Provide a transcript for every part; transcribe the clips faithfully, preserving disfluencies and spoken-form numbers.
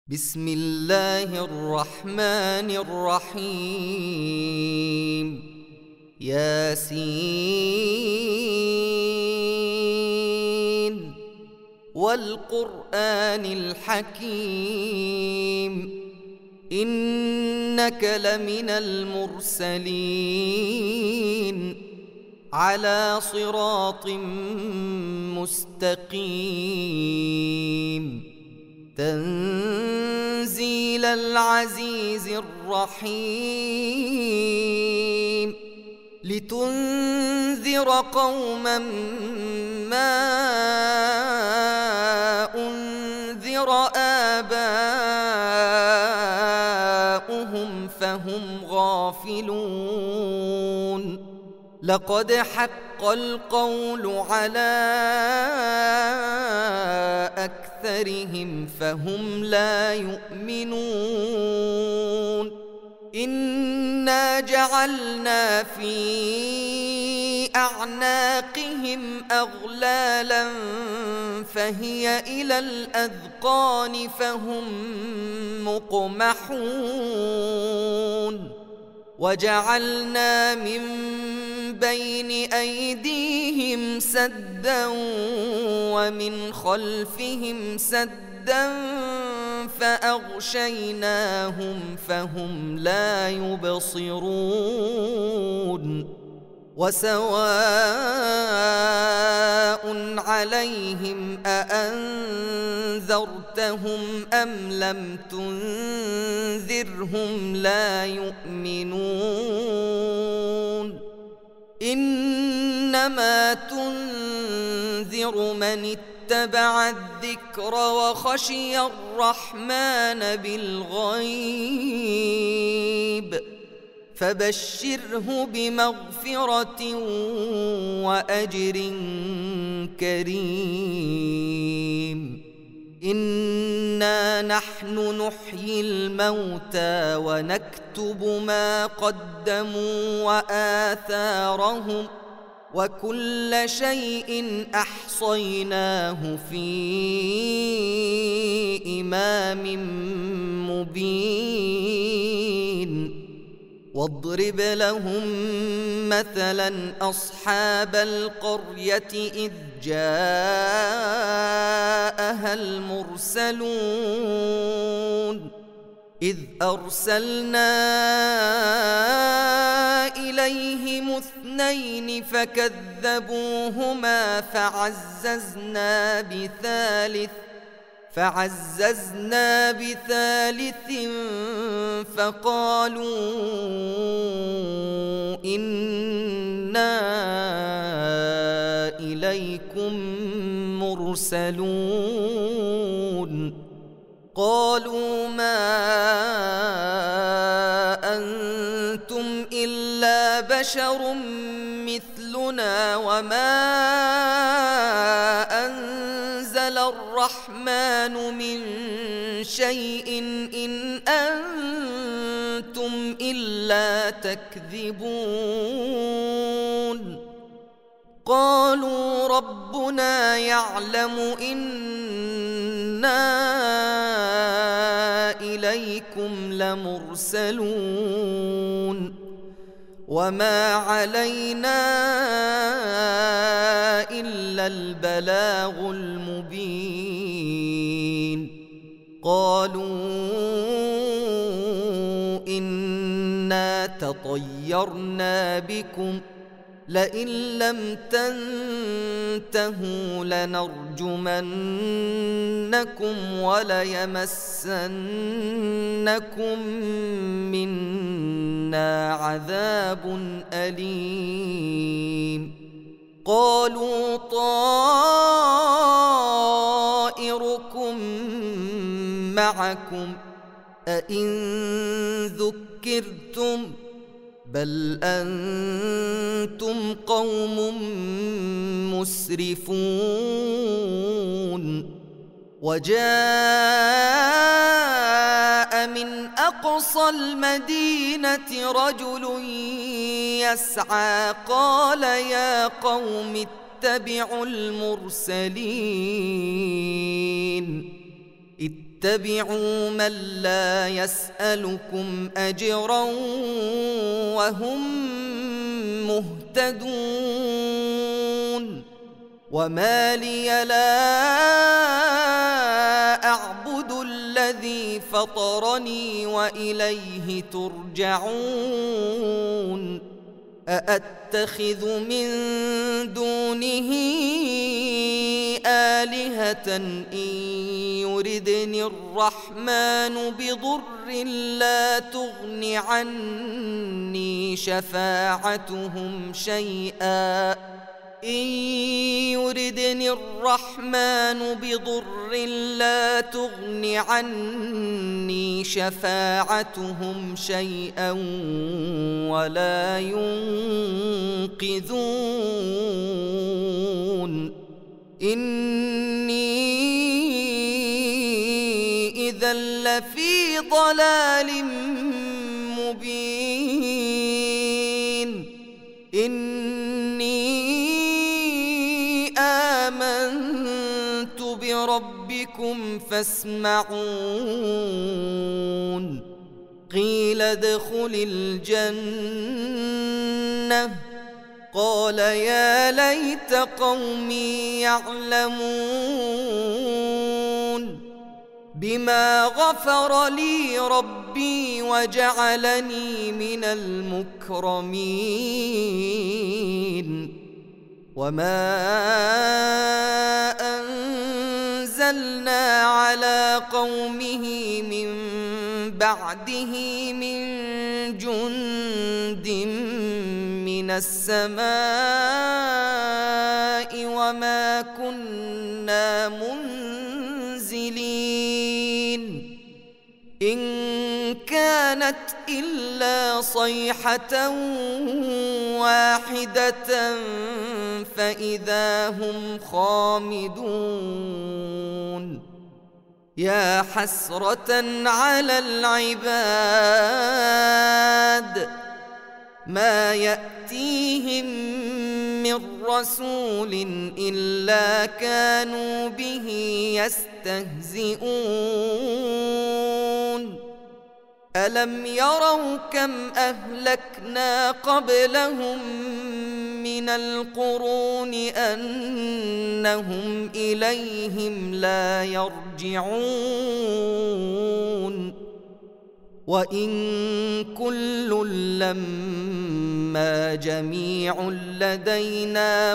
بسم الله الرحمن الرحيم ياسين والقرآن الحكيم إنك لمن المرسلين على صراط مستقيم تنزيل العزيز الرحيم لتنذر قوما ما أنذر آباؤهم فهم غافلون لقد حق القول على أكثرهم فهم لا يؤمنون إنا جعلنا في أعناقهم أغلالا فهي إلى الأذقان فهم مقمحون وجعلنا من بين أيديهم سدا ومن خلفهم سدا فأغشيناهم فهم لا يبصرون وسواء عليهم أأنذرتهم أم لم تنذرهم لا يؤمنون إنما تنذر من اتبع الذكر وخشي الرحمن بالغيب فبشره بمغفرة وأجر كريم إنا نحن نحيي الموتى ونكتب ما قدموا وآثارهم وكل شيء أحصيناه في إمام مبين واضرب لهم مثلا أصحاب القرية إذ جاءها المرسلون إذ أرسلنا إليهم اثنين فكذبوهما فعززنا بثالث فعززنا بثالث فقالوا إنا إليكم مرسلون قالوا ما أنتم إلا بشر مثلنا وما أنزل الرحمن من شيء إن أنتم إلا تكذبون قالوا ربنا يعلم إنا إليكم لمرسلون وما علينا إلا البلاغ المبين قالوا إنا تطيرنا بكم لئن لم تنتهوا لنرجمنكم وليمسنكم منا عذاب أليم قالوا طائركم معكم أئن ذكرتم بل أنتم قوم مسرفون وجاء من أقصى المدينة رجل يسعى قال يا قوم اتبعوا المرسلين اتبعوا من لا يسألكم أجرا وهم مهتدون وما لي لا أعبد الذي فطرني وإليه ترجعون أأتخذ من دونه آلهة إن يردني الرحمن بضر لا تغن عني شفاعتهم شيئا إن يردني الرحمن بضر لا تغن عني شفاعتهم شيئا ولا ينقذون إني إذا لفي ضلال مبين إني آمنت بربكم فاسمعون قيل ادخل الجنة قال يا ليت قومي يعلمون بما غفر لي ربي وجعلني من المكرمين وما أنزلنا على قومه من بعده من جند من السماء وما كنا منزلين إن كانت إلا صيحة واحدة فإذا هم خامدون يا حسرة على العباد ما يأتيهم من رسول إلا كانوا به يستهزئون ألم يروا كم أهلكنا قبلهم من القرون أنهم إليهم لا يرجعون وإن كل لما جميع لدينا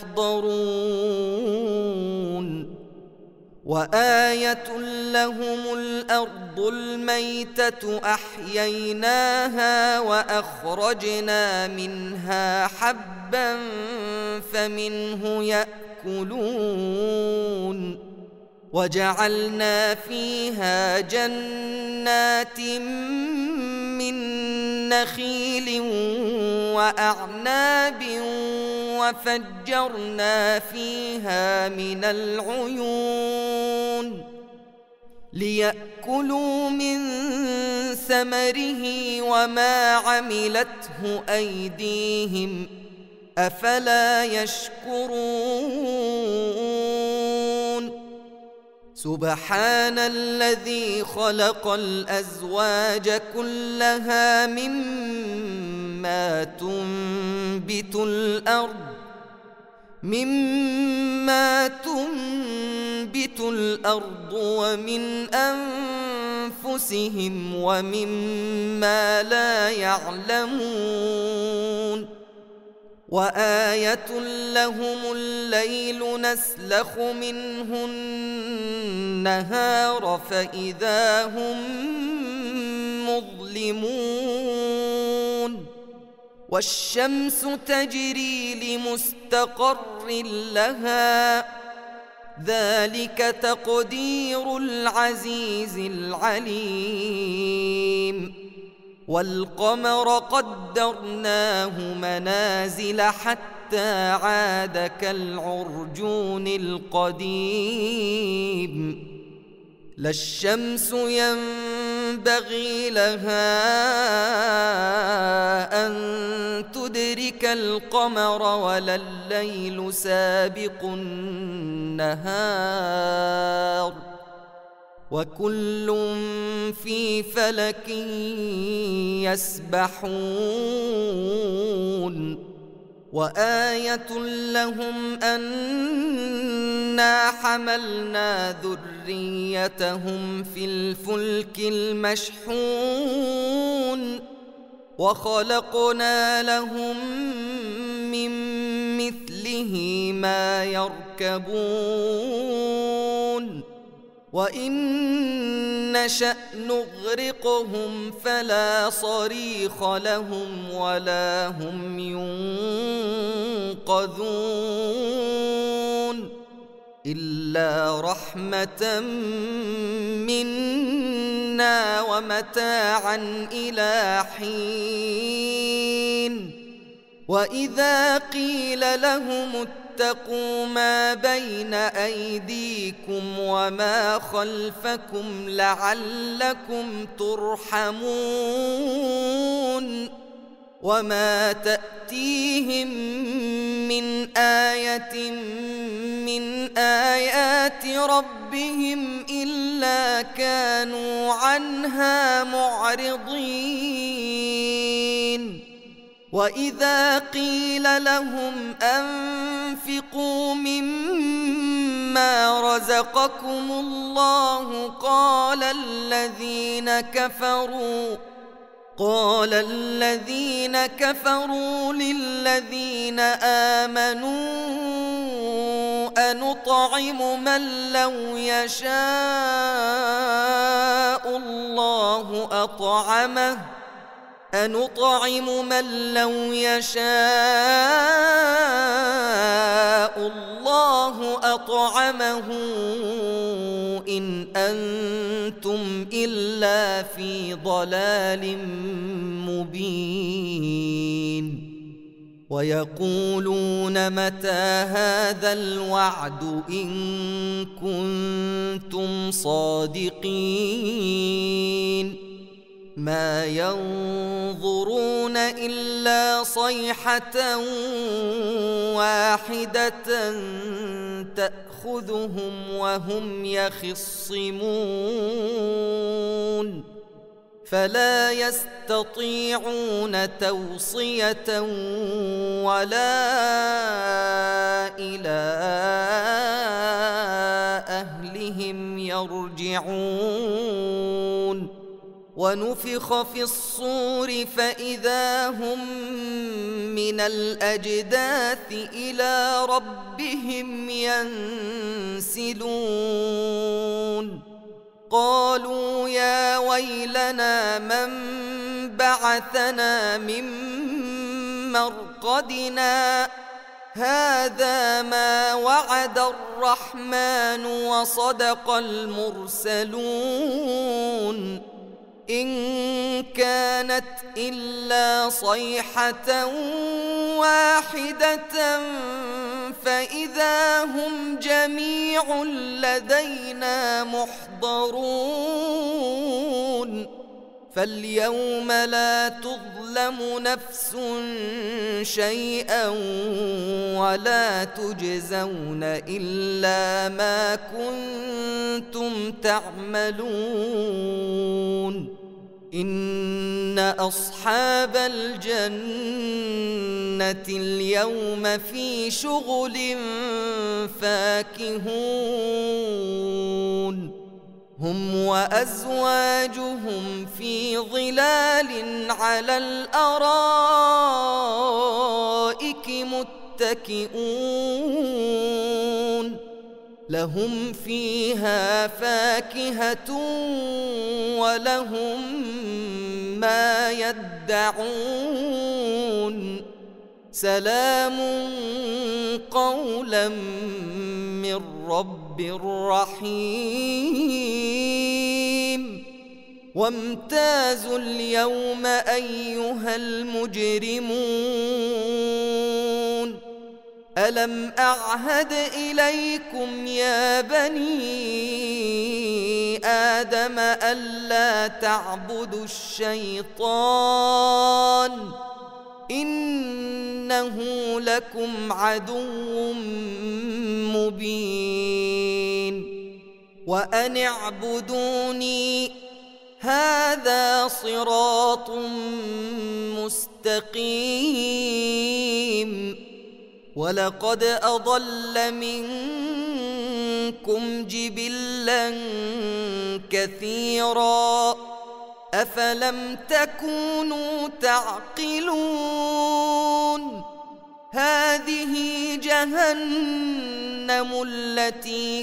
محضرون وآية لهم الأرض الميتة أحييناها وأخرجنا منها حبا فمنه يأكلون وجعلنا فيها جنات من نخيل وأعناب وفجرنا فيها من العيون ليأكلوا من ثمره وما عملته أيديهم أفلا يشكرون سبحان الذي خلق الأزواج كلها مما تنبت الأرض مما تنبت الأرض ومن أنفسهم ومما لا يعلمون وآية لهم الليل نسلخ منه النهار فإذا هم مظلمون والشمس تجري لمستقر لها ذلك تقدير العزيز العليم والقمر قدرناه منازل حتى عاد كالعرجون القديم لا الشمس ينبغي لها أن تدرك القمر ولا الليل سابق النهار وكل في فلك يسبحون وآية لهم أنا حملنا ذريتهم في الفلك المشحون وخلقنا لهم من مثله ما يركبون وإن نشأ نغرقهم فلا صريخ لهم ولا هم ينقذون إلا رحمة منا ومتاعا إلى حين وإذا قيل لهم اتقوا ما بين أيديكم وما خلفكم لعلكم ترحمون وما تأتيهم من آية من آيات ربهم إلا كانوا عنها معرضين وإذا قيل لهم أنفقوا مما رزقكم الله قال الذين كفروا قال الذين كفروا للذين آمنوا أنطعم من لو يشاء الله أطعمه أنطعم من لو يشاء الله أطعمه إن أنتم إلا في ضلال مبين ويقولون متى هذا الوعد إن كنتم صادقين ما ينظرون إلا صيحة واحدة تأخذهم وهم يخصمون فلا يستطيعون توصية ولا إلى أهلهم يرجعون ونفخ في الصور فإذا هم من الأجداث إلى ربهم ينسلون قالوا يا ويلنا من بعثنا من مرقدنا هذا ما وعد الرحمن وصدق المرسلون إن كانت إلا صيحة واحدة فإذا هم جميع لدينا محضرون فاليوم لا تظلم نفس شيئا ولا تجزون إلا ما كنتم تعملون إن أصحاب الجنة اليوم في شغل فاكهون هم وأزواجهم في ظلال على الأرائك متكئون لهم فيها فاكهة ولهم ما يدعون سلام قولا من رب رحيم وامتازوا اليوم أيها المجرمون ألم أعهد إليكم يا بني آدم ألا تعبدوا الشيطان إنه لكم عدو مبين وأن اعبدوني هذا صراط مستقيم. ولقد أضل منكم جبلا كثيرا أفلم تكونوا تعقلون. هذه جهنم التي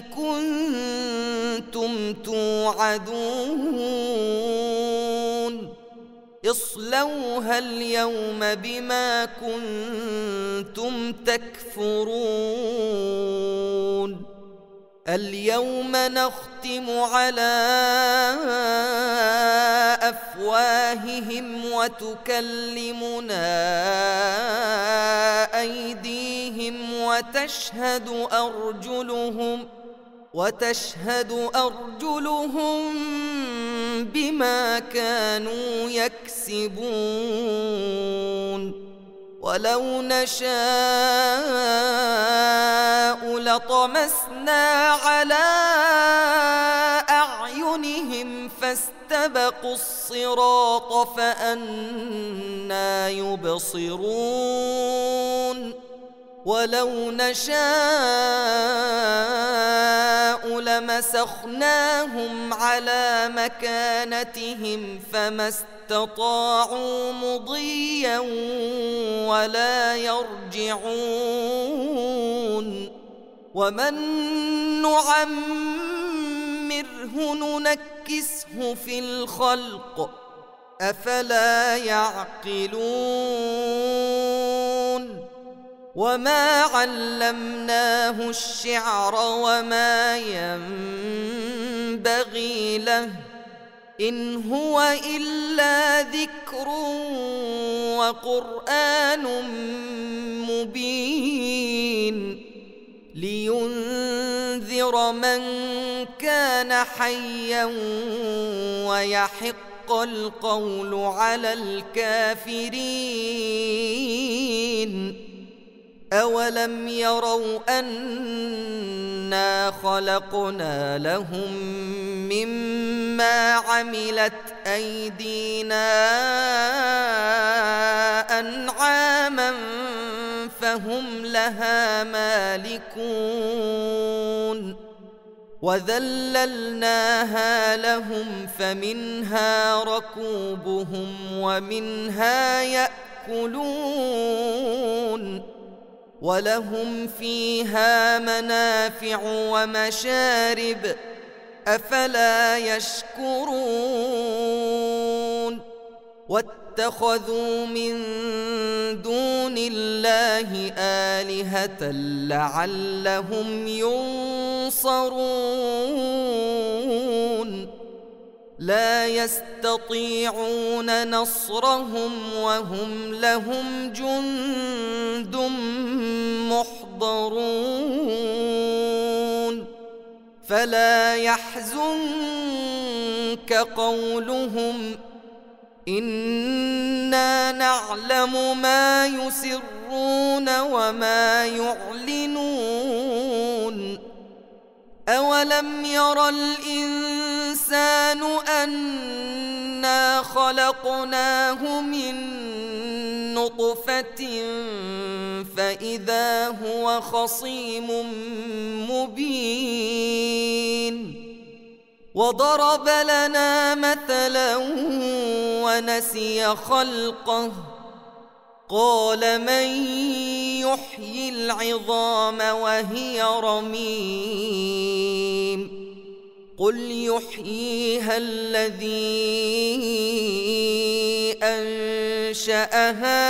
كنتم توعدون اصلوها اليوم بما كنتم تكفرون. اليوم نختم على أفواههم وتكلمنا أيديهم وتشهد أرجلهم وتشهد أرجلهم بما كانوا يكسبون. ولو نشاء لطمسنا على أعينهم فاستبقوا الصراط فأنى يبصرون. ولو نشاء لمسخناهم على مكانتهم فما استطاعوا مضيا ولا يرجعون. ومن نعمره ننكسه في الخلق أفلا يعقلون. وما علمناه الشعر وما ينبغي له إن هو إلا ذكر وقرآن مبين لينذر من كان حيا ويحق القول على الكافرين. أولم يروا أنا خلقنا لهم مما عملت أيدينا أنعاما فهم لها مالكون وذللناها لهم فمنها ركوبهم ومنها يأكلون ولهم فيها منافع ومشارب أفلا يشكرون. واتخذوا من دون الله آلهة لعلهم ينصرون لا يستطيعون نصرهم وهم لهم جند محضرون. فلا يحزنك قولهم إنا نعلم ما يسرون وما يعلنون. أولم ير الإنسان أنا خلقناه من نطفة فإذا هو خصيم مبين وضرب لنا مثلا ونسي خلقه قال من يحيي العظام وهي رميم قل يحييها الذي أنشأها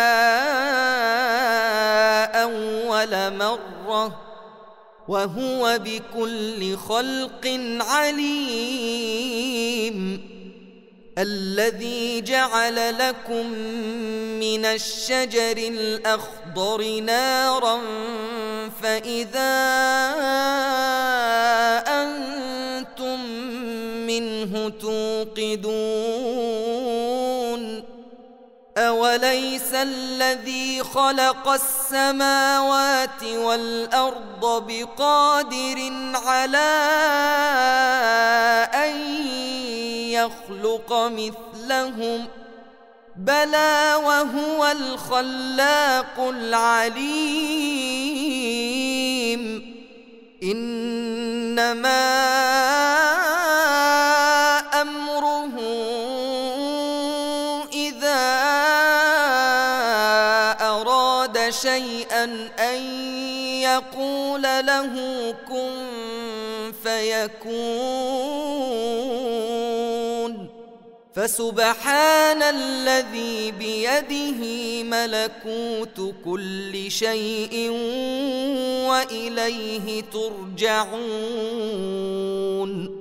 أول مرة وهو بكل خلق عليم. الذي جعل لكم من الشجر الأخضر نارا فإذا أنتم منه توقدون أوليس الذي خلق السماوات والأرض بقادر على أن يخلق مثلهم بلى وهو الخلاق العليم إنما أمره إذا أراد شيئا أن يقول له كن فيكون فسبحان الذي بيده ملكوت كل شيء وإليه ترجعون